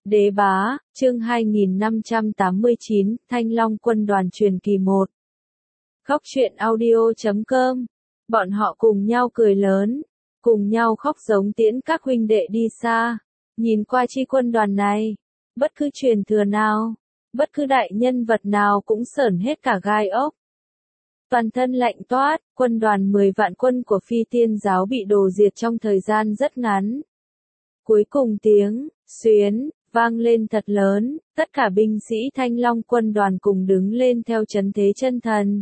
Đế bá, chương 2589, Thanh Long quân đoàn truyền kỳ 1. Khóc chuyện audio.com. Bọn họ cùng nhau cười lớn, cùng nhau khóc giống tiễn các huynh đệ đi xa. Nhìn qua chi quân đoàn này, bất cứ truyền thừa nào, bất cứ đại nhân vật nào cũng sởn hết cả gai ốc. Toàn thân lạnh toát, quân đoàn 10 vạn quân của Phi Tiên giáo bị đổ diệt trong thời gian rất ngắn. Cuối cùng tiếng xuyến vang lên thật lớn, tất cả binh sĩ Thanh Long quân đoàn cùng đứng lên theo trấn thế chân thần.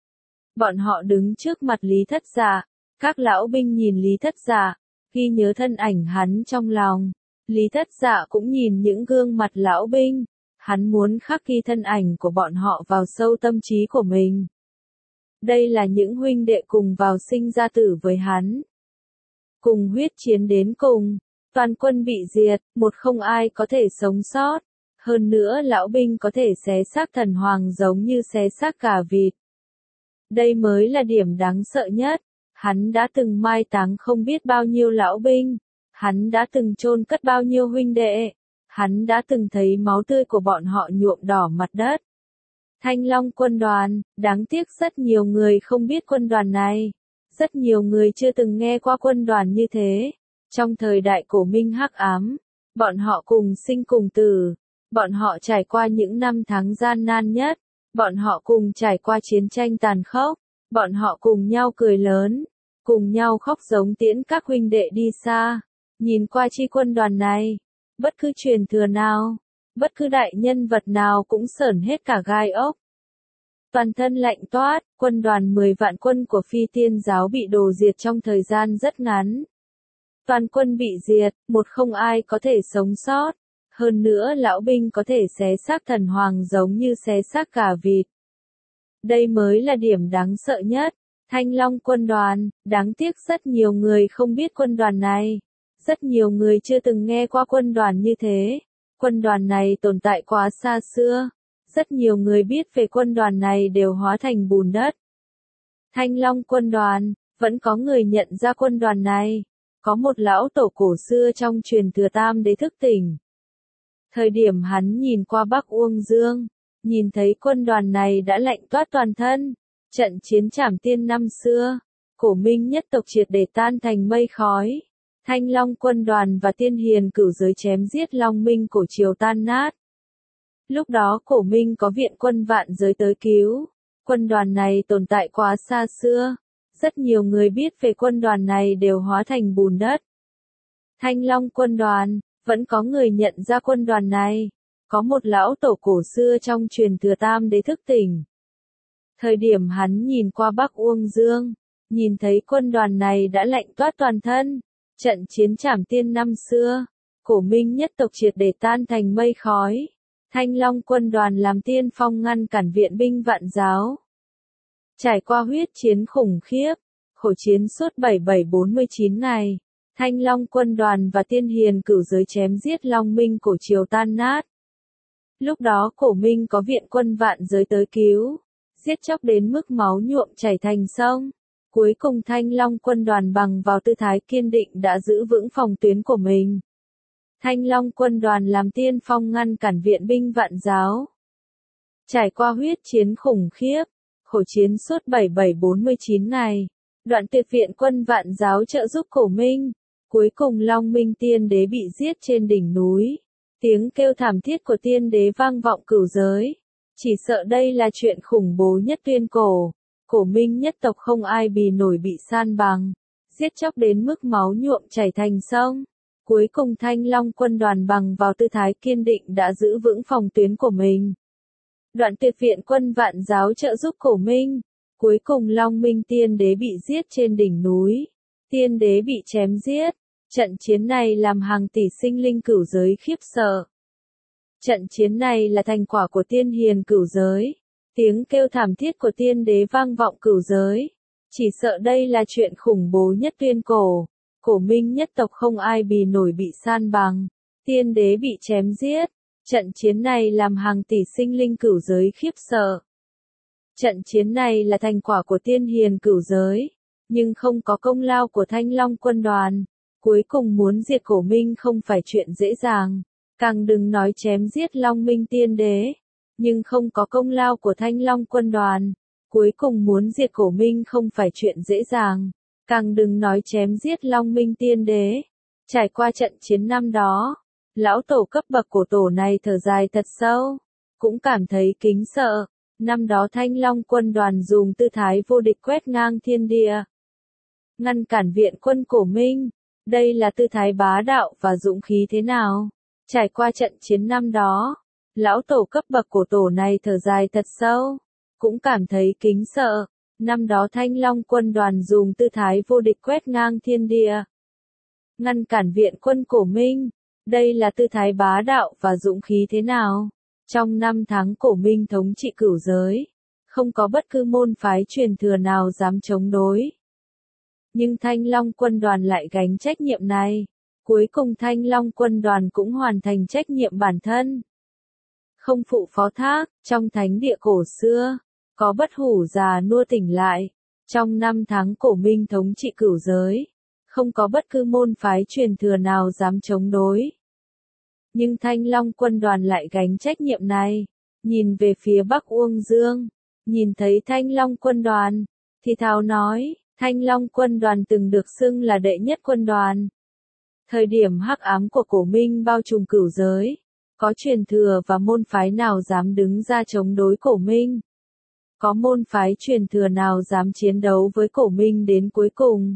Bọn họ đứng trước mặt Lý Thất Dạ, các lão binh nhìn Lý Thất Dạ, ghi nhớ thân ảnh hắn trong lòng. Lý Thất Dạ cũng nhìn những gương mặt lão binh, hắn muốn khắc ghi thân ảnh của bọn họ vào sâu tâm trí của mình. Đây là những huynh đệ cùng vào sinh ra tử với hắn, cùng huyết chiến đến cùng. Toàn quân bị diệt, một không ai có thể sống sót. Hơn nữa lão binh có thể xé xác thần hoàng giống như xé xác gà vịt. Đây mới là điểm đáng sợ nhất. Hắn đã từng mai táng không biết bao nhiêu lão binh. Hắn đã từng chôn cất bao nhiêu huynh đệ. Hắn đã từng thấy máu tươi của bọn họ nhuộm đỏ mặt đất. Thanh Long quân đoàn, đáng tiếc rất nhiều người không biết quân đoàn này. Rất nhiều người chưa từng nghe qua quân đoàn như thế. Trong thời đại cổ minh hắc ám, bọn họ cùng sinh cùng tử, bọn họ trải qua những năm tháng gian nan nhất, bọn họ cùng trải qua chiến tranh tàn khốc, bọn họ cùng nhau cười lớn, cùng nhau khóc giống tiễn các huynh đệ đi xa. Nhìn qua chi quân đoàn này, bất cứ truyền thừa nào, bất cứ đại nhân vật nào cũng sởn hết cả gai ốc. Toàn thân lạnh toát, quân đoàn 10 vạn quân của Phi Tiên giáo bị đổ diệt trong thời gian rất ngắn. Toàn quân bị diệt, một không ai có thể sống sót. Hơn nữa lão binh có thể xé xác thần hoàng giống như xé xác gà vịt. Đây mới là điểm đáng sợ nhất. Thanh Long quân đoàn, đáng tiếc rất nhiều người không biết quân đoàn này. Rất nhiều người chưa từng nghe qua quân đoàn như thế. Quân đoàn này tồn tại quá xa xưa. Rất nhiều người biết về quân đoàn này đều hóa thành bùn đất. Thanh Long quân đoàn, vẫn có người nhận ra quân đoàn này. Có một lão tổ cổ xưa trong truyền thừa Tam Đế thức tỉnh. Thời điểm hắn nhìn qua Bắc Uông Dương, nhìn thấy quân đoàn này đã lạnh toát toàn thân. Trận chiến Trảm Tiên năm xưa, cổ minh nhất tộc triệt để tan thành mây khói. Thanh Long quân đoàn và Tiên Hiền cửu giới chém giết Long Minh cổ triều tan nát. Lúc đó cổ minh có viện quân vạn giới tới cứu. Quân đoàn này tồn tại quá xa xưa. Rất nhiều người biết về quân đoàn này đều hóa thành bùn đất. Thanh Long quân đoàn, vẫn có người nhận ra quân đoàn này. Có một lão tổ cổ xưa trong truyền thừa Tam Đế thức tỉnh. Thời điểm hắn nhìn qua Bắc Uông Dương, nhìn thấy quân đoàn này đã lạnh toát toàn thân. Trận chiến Trảm Tiên năm xưa, cổ minh nhất tộc triệt để tan thành mây khói. Thanh Long quân đoàn làm tiên phong ngăn cản viện binh vạn giáo. Trải qua huyết chiến khủng khiếp, khổ chiến suốt 7749 ngày, Thanh Long quân đoàn và Tiên Hiền cửu giới chém giết Long Minh cổ triều tan nát. Lúc đó cổ minh có viện quân vạn giới tới cứu, giết chóc đến mức máu nhuộm chảy thành sông. Cuối cùng Thanh Long quân đoàn bằng vào tư thái kiên định đã giữ vững phòng tuyến của mình. Thanh Long quân đoàn làm tiên phong ngăn cản viện binh vạn giáo. Trải qua huyết chiến khủng khiếp, khổ chiến suốt 7749 ngày, đoạn tuyệt viện quân vạn giáo trợ giúp cổ minh. Cuối cùng Long Minh tiên đế bị giết trên đỉnh núi. Tiếng kêu thảm thiết của tiên đế vang vọng cửu giới. Chỉ sợ đây là chuyện khủng bố nhất tuyên cổ. Cổ minh nhất tộc không ai bì nổi bị san bằng. Giết chóc đến mức máu nhuộm chảy thành sông. Cuối cùng Thanh Long quân đoàn bằng vào tư thái kiên định đã giữ vững phòng tuyến của mình. Đoạn tuyệt viện quân vạn giáo trợ giúp cổ minh. Cuối cùng Long Minh tiên đế bị giết trên đỉnh núi. Tiên đế bị chém giết. Trận chiến này làm hàng tỷ sinh linh cửu giới khiếp sợ. Trận chiến này là thành quả của Tiên Hiền cửu giới. Tiếng kêu thảm thiết của tiên đế vang vọng cửu giới. Chỉ sợ đây là chuyện khủng bố nhất tuyên cổ. Cổ minh nhất tộc không ai bì nổi bị san bằng. Tiên đế bị chém giết. Trận chiến này làm hàng tỷ sinh linh cửu giới khiếp sợ. Trận chiến này là thành quả của Tiên Hiền cửu giới. Nhưng không có công lao của Thanh Long quân đoàn. Cuối cùng muốn diệt cổ minh không phải chuyện dễ dàng. Càng đừng nói chém giết Long Minh Tiên Đế, nhưng không có công lao của Thanh Long quân đoàn, cuối cùng muốn diệt Cổ Minh không phải chuyện dễ dàng. Càng đừng nói chém giết Long Minh Tiên Đế. Trải qua trận chiến năm đó, lão tổ cấp bậc của tổ này thở dài thật sâu, cũng cảm thấy kính sợ. Năm đó Thanh Long quân đoàn dùng tư thái vô địch quét ngang thiên địa, ngăn cản viện quân Cổ Minh, đây là tư thái bá đạo và dũng khí thế nào? Trải qua trận chiến năm đó, lão tổ cấp bậc của tổ này thở dài thật sâu, cũng cảm thấy kính sợ. Năm đó Thanh Long quân đoàn dùng tư thái vô địch quét ngang thiên địa, ngăn cản viện quân Cổ Minh, đây là tư thái bá đạo và dũng khí thế nào? Trong 5 tháng Cổ Minh thống trị cửu giới, không có bất cứ môn phái truyền thừa nào dám chống đối. Nhưng Thanh Long quân đoàn lại gánh trách nhiệm này. Cuối cùng Thanh Long quân đoàn cũng hoàn thành trách nhiệm bản thân. Không phụ phó thác, trong thánh địa cổ xưa, có bất hủ già nua tỉnh lại. Trong 5 tháng Cổ Minh thống trị cửu giới, không có bất cứ môn phái truyền thừa nào dám chống đối. Nhưng Thanh Long quân đoàn lại gánh trách nhiệm này. Nhìn về phía Bắc Uông Dương, nhìn thấy Thanh Long quân đoàn, thì thào nói, Thanh Long quân đoàn từng được xưng là đệ nhất quân đoàn. Thời điểm hắc ám của Cổ Minh bao trùm cửu giới, có truyền thừa và môn phái nào dám đứng ra chống đối Cổ Minh? Có môn phái truyền thừa nào dám chiến đấu với Cổ Minh đến cuối cùng?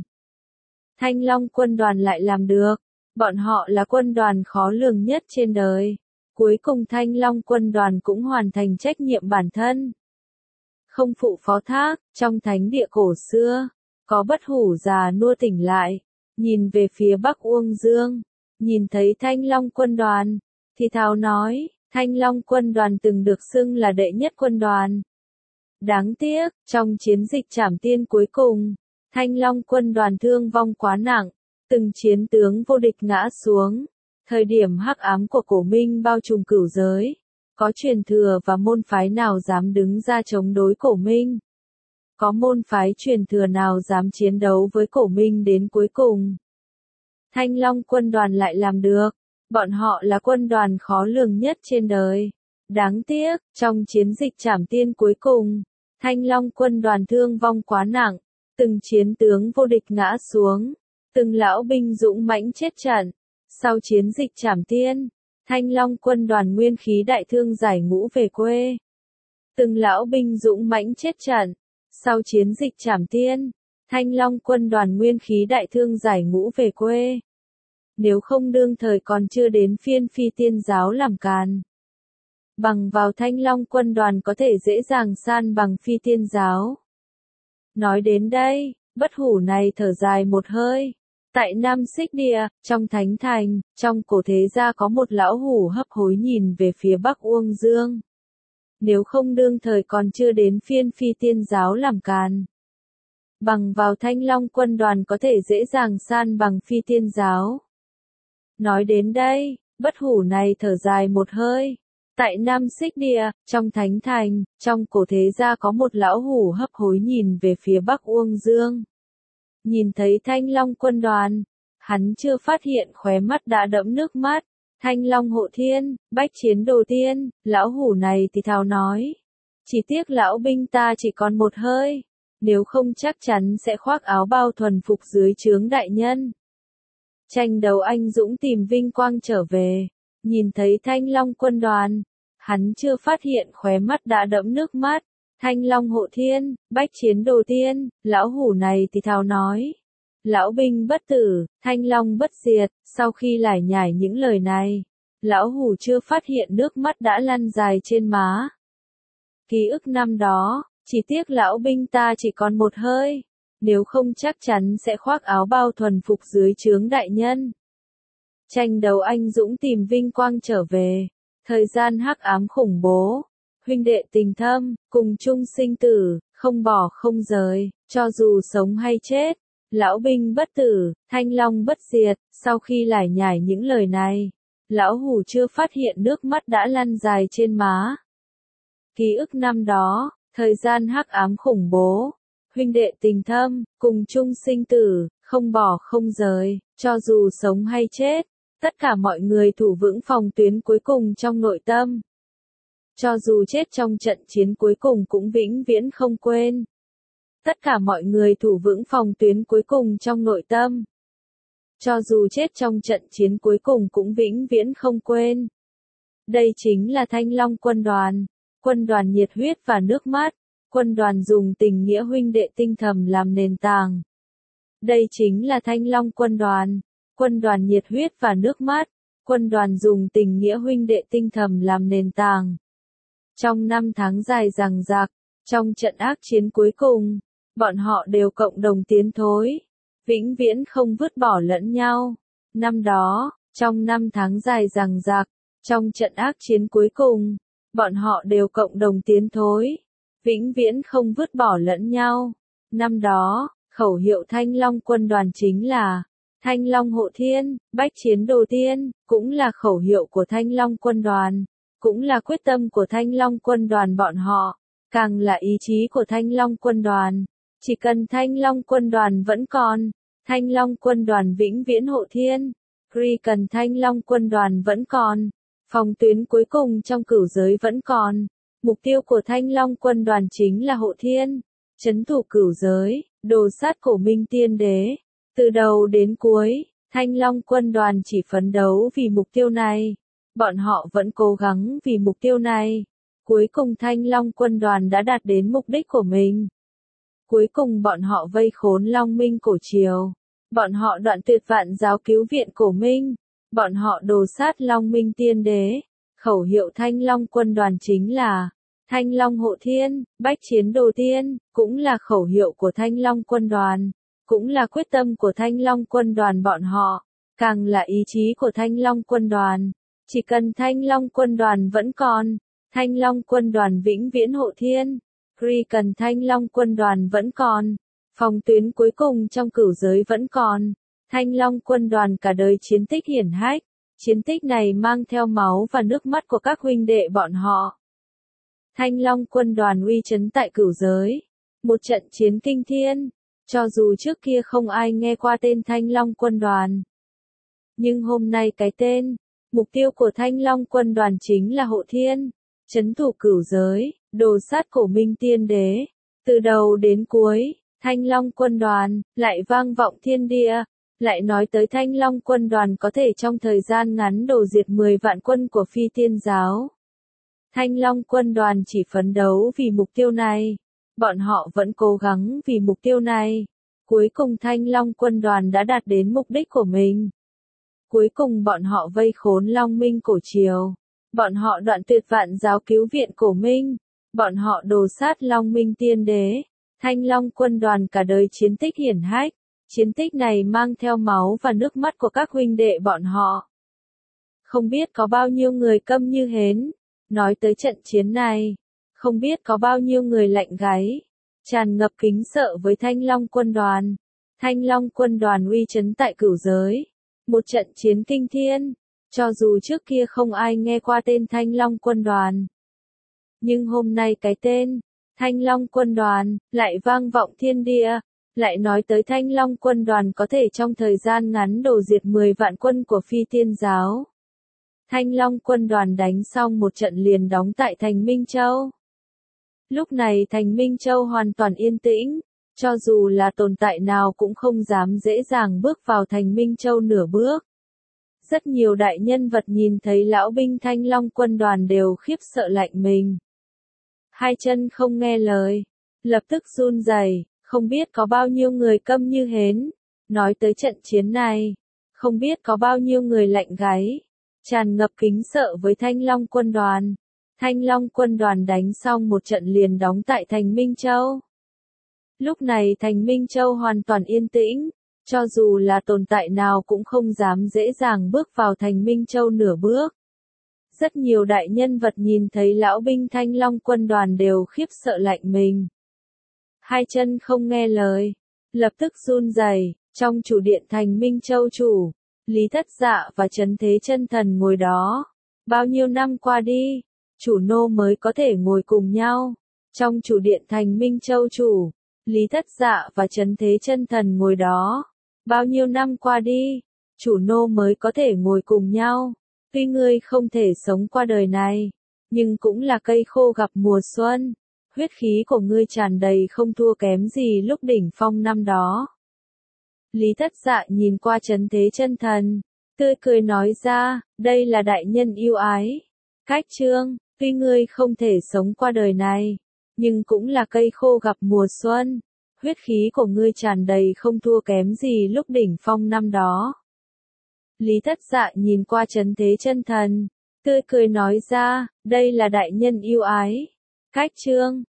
Thanh Long quân đoàn lại làm được. Bọn họ là quân đoàn khó lường nhất trên đời. Cuối cùng Thanh Long quân đoàn cũng hoàn thành trách nhiệm bản thân. Không phụ phó thác, trong thánh địa cổ xưa, có bất hủ già nua tỉnh lại, nhìn về phía Bắc Uông Dương, nhìn thấy Thanh Long quân đoàn, thì thào nói, Thanh Long quân đoàn từng được xưng là đệ nhất quân đoàn. Đáng tiếc, trong chiến dịch trảm tiên cuối cùng, Thanh Long quân đoàn thương vong quá nặng, từng chiến tướng vô địch ngã xuống. Thời điểm hắc ám của Cổ Minh bao trùm cửu giới, có truyền thừa và môn phái nào dám đứng ra chống đối Cổ Minh? Có môn phái truyền thừa nào dám chiến đấu với Cổ Minh đến cuối cùng? Thanh Long quân đoàn lại làm được. Bọn họ là quân đoàn khó lường nhất trên đời. Đáng tiếc, trong chiến dịch trảm tiên cuối cùng, Thanh Long quân đoàn thương vong quá nặng, từng chiến tướng vô địch ngã xuống, từng lão binh dũng mãnh chết trận. Sau chiến dịch trảm tiên, Thanh Long quân đoàn nguyên khí đại thương giải ngũ về quê. Từng lão binh dũng mãnh chết trận. Sau chiến dịch trảm tiên, Thanh Long quân đoàn nguyên khí đại thương giải ngũ về quê. Nếu không đương thời còn chưa đến phiên Phi Tiên giáo làm càn, bằng vào Thanh Long quân đoàn có thể dễ dàng san bằng Phi Tiên giáo. Nói đến đây, bất hủ này thở dài một hơi. Tại Nam Xích Địa, trong Thánh Thành, trong cổ thế gia có một lão hủ hấp hối nhìn về phía Bắc Uông Dương. Nếu không đương thời còn chưa đến phiên Phi Tiên giáo làm càn, bằng vào Thanh Long quân đoàn có thể dễ dàng san bằng Phi Tiên giáo. Nói đến đây, bất hủ này thở dài một hơi. Tại Nam Xích Địa, trong Thánh Thành, trong cổ thế gia có một lão hủ hấp hối nhìn về phía Bắc Uông Dương. Nhìn thấy Thanh Long quân đoàn, hắn chưa phát hiện khóe mắt đã đẫm nước mắt. Thanh Long hộ thiên, bách chiến đồ tiên, lão hủ này thì thào nói. Chỉ tiếc lão binh ta chỉ còn một hơi, nếu không chắc chắn sẽ khoác áo bao thuần phục dưới trướng đại nhân. Tranh đấu anh dũng tìm vinh quang trở về, nhìn thấy Thanh Long quân đoàn, hắn chưa phát hiện khóe mắt đã đẫm nước mắt. Thanh Long hộ thiên, bách chiến đồ tiên, lão hủ này thì thào nói. Lão binh bất tử, Thanh Long bất diệt. Sau khi lải nhải những lời này, lão hủ chưa phát hiện nước mắt đã lăn dài trên má. Ký ức năm đó, chỉ tiếc lão binh ta chỉ còn một hơi, nếu không chắc chắn sẽ khoác áo bao thuần phục dưới trướng đại nhân. Tranh đấu anh dũng tìm vinh quang trở về, thời gian hắc ám khủng bố, huynh đệ tình thâm, cùng chung sinh tử, không bỏ không rời, cho dù sống hay chết. Lão binh bất tử, Thanh Long bất diệt. Sau khi lải nhải những lời này, lão hủ chưa phát hiện nước mắt đã lăn dài trên má. Ký ức năm đó, thời gian hắc ám khủng bố, huynh đệ tình thâm, cùng chung sinh tử, không bỏ không rời, cho dù sống hay chết. Tất cả mọi người thủ vững phòng tuyến cuối cùng trong nội tâm. Cho dù chết trong trận chiến cuối cùng cũng vĩnh viễn không quên. Tất cả mọi người thủ vững phòng tuyến cuối cùng trong nội tâm. Cho dù chết trong trận chiến cuối cùng cũng vĩnh viễn không quên. Đây chính là Thanh Long quân đoàn nhiệt huyết và nước mắt, quân đoàn dùng tình nghĩa huynh đệ tinh thầm làm nền tảng. Đây chính là Thanh Long quân đoàn nhiệt huyết và nước mắt, quân đoàn dùng tình nghĩa huynh đệ tinh thầm làm nền tảng. Trong 5 tháng dài dằng dặc, trong trận ác chiến cuối cùng, bọn họ đều cộng đồng tiến thối, vĩnh viễn không vứt bỏ lẫn nhau. Năm đó, trong 5 tháng dài dằng dặc, trong trận ác chiến cuối cùng, bọn họ đều cộng đồng tiến thối, vĩnh viễn không vứt bỏ lẫn nhau. Năm đó, khẩu hiệu Thanh Long quân đoàn chính là Thanh Long hộ thiên, bách chiến đồ tiên, cũng là khẩu hiệu của Thanh Long quân đoàn, cũng là quyết tâm của Thanh Long quân đoàn bọn họ, càng là ý chí của Thanh Long quân đoàn. Chỉ cần Thanh Long quân đoàn vẫn còn, Thanh Long quân đoàn vĩnh viễn hộ thiên. Chỉ cần Thanh Long quân đoàn vẫn còn, phòng tuyến cuối cùng trong cửu giới vẫn còn. Mục tiêu của Thanh Long quân đoàn chính là hộ thiên, trấn thủ cửu giới, đồ sát cổ minh tiên đế. Từ đầu đến cuối, Thanh Long quân đoàn chỉ phấn đấu vì mục tiêu này. Bọn họ vẫn cố gắng vì mục tiêu này. Cuối cùng Thanh Long quân đoàn đã đạt đến mục đích của mình. Cuối cùng bọn họ vây khốn Long Minh cổ triều. Bọn họ đoạn tuyệt vạn giáo cứu viện cổ Minh. Bọn họ đồ sát Long Minh tiên đế. Khẩu hiệu Thanh Long quân đoàn chính là Thanh Long hộ thiên, bách chiến đồ tiên, cũng là khẩu hiệu của Thanh Long quân đoàn, cũng là quyết tâm của Thanh Long quân đoàn bọn họ, càng là ý chí của Thanh Long quân đoàn. Chỉ cần Thanh Long quân đoàn vẫn còn, Thanh Long quân đoàn vĩnh viễn hộ thiên. Chỉ cần Thanh Long quân đoàn vẫn còn, phòng tuyến cuối cùng trong cửu giới vẫn còn, Thanh Long quân đoàn cả đời chiến tích hiển hách. Chiến tích này mang theo máu và nước mắt của các huynh đệ bọn họ. Thanh Long quân đoàn uy chấn tại cửu giới. Một trận chiến kinh thiên. Cho dù trước kia không ai nghe qua tên Thanh Long quân đoàn. Nhưng hôm nay cái tên, mục tiêu của Thanh Long quân đoàn chính là hộ thiên, trấn thủ cửu giới, đồ sát cổ minh tiên đế. Từ đầu đến cuối, Thanh Long quân đoàn lại vang vọng thiên địa. Lại nói tới Thanh Long quân đoàn có thể trong thời gian ngắn đổ diệt 10 vạn quân của Phi Tiên giáo. Thanh Long quân đoàn chỉ phấn đấu vì mục tiêu này. Bọn họ vẫn cố gắng vì mục tiêu này. Cuối cùng Thanh Long quân đoàn đã đạt đến mục đích của mình. Cuối cùng bọn họ vây khốn Long Minh cổ triều. Bọn họ đoạn tuyệt vạn giáo cứu viện cổ Minh. Bọn họ đồ sát Long Minh tiên đế. Thanh Long quân đoàn cả đời chiến tích hiển hách. Chiến tích này mang theo máu và nước mắt của các huynh đệ bọn họ. Không biết có bao nhiêu người câm như hến. Nói tới trận chiến này. Không biết có bao nhiêu người lạnh gáy. Tràn ngập kính sợ với Thanh Long quân đoàn. Thanh Long quân đoàn uy chấn tại cửu giới. Một trận chiến kinh thiên. Cho dù trước kia không ai nghe qua tên Thanh Long quân đoàn. Nhưng hôm nay cái tên Thanh Long quân đoàn lại vang vọng thiên địa. Lại nói tới Thanh Long quân đoàn có thể trong thời gian ngắn đổ diệt 10 vạn quân của Phi Tiên giáo. Thanh Long quân đoàn đánh xong một trận liền đóng tại thành Minh Châu. Lúc này thành Minh Châu hoàn toàn yên tĩnh, cho dù là tồn tại nào cũng không dám dễ dàng bước vào thành Minh Châu nửa bước. Rất nhiều đại nhân vật nhìn thấy lão binh Thanh Long quân đoàn đều khiếp sợ lạnh mình. Hai chân không nghe lời, lập tức run rẩy. Không biết có bao nhiêu người câm như hến. Nói tới trận chiến này. Không biết có bao nhiêu người lạnh gáy. Tràn ngập kính sợ với Thanh Long quân đoàn. Thanh Long quân đoàn đánh xong một trận liền đóng tại thành Minh Châu. Lúc này thành Minh Châu hoàn toàn yên tĩnh. Cho dù là tồn tại nào cũng không dám dễ dàng bước vào thành Minh Châu nửa bước. Rất nhiều đại nhân vật nhìn thấy lão binh Thanh Long quân đoàn đều khiếp sợ lạnh mình. Hai chân không nghe lời, lập tức run rẩy. Trong chủ điện thành Minh Châu chủ, Lý Thất Dạ và Trấn Thế Chân Thần ngồi đó. Bao nhiêu năm qua đi, chủ nô mới có thể ngồi cùng nhau. Trong chủ điện thành Minh Châu chủ, Lý Thất Dạ và Trấn Thế Chân Thần ngồi đó. Bao nhiêu năm qua đi, chủ nô mới có thể ngồi cùng nhau. Tuy ngươi không thể sống qua đời này, nhưng cũng là cây khô gặp mùa xuân. Huyết khí của ngươi tràn đầy không thua kém gì lúc đỉnh phong năm đó. Lý Thất Dạ nhìn qua Trấn Thế Chân Thần, tươi cười nói ra, đây là đại nhân yêu ái. Cách Trương, tuy ngươi không thể sống qua đời này, nhưng cũng là cây khô gặp mùa xuân. Huyết khí của ngươi tràn đầy không thua kém gì lúc đỉnh phong năm đó. Lý Thất Dạ nhìn qua Trấn Thế Chân Thần, tươi cười nói ra, đây là đại nhân yêu ái. Cách Trương,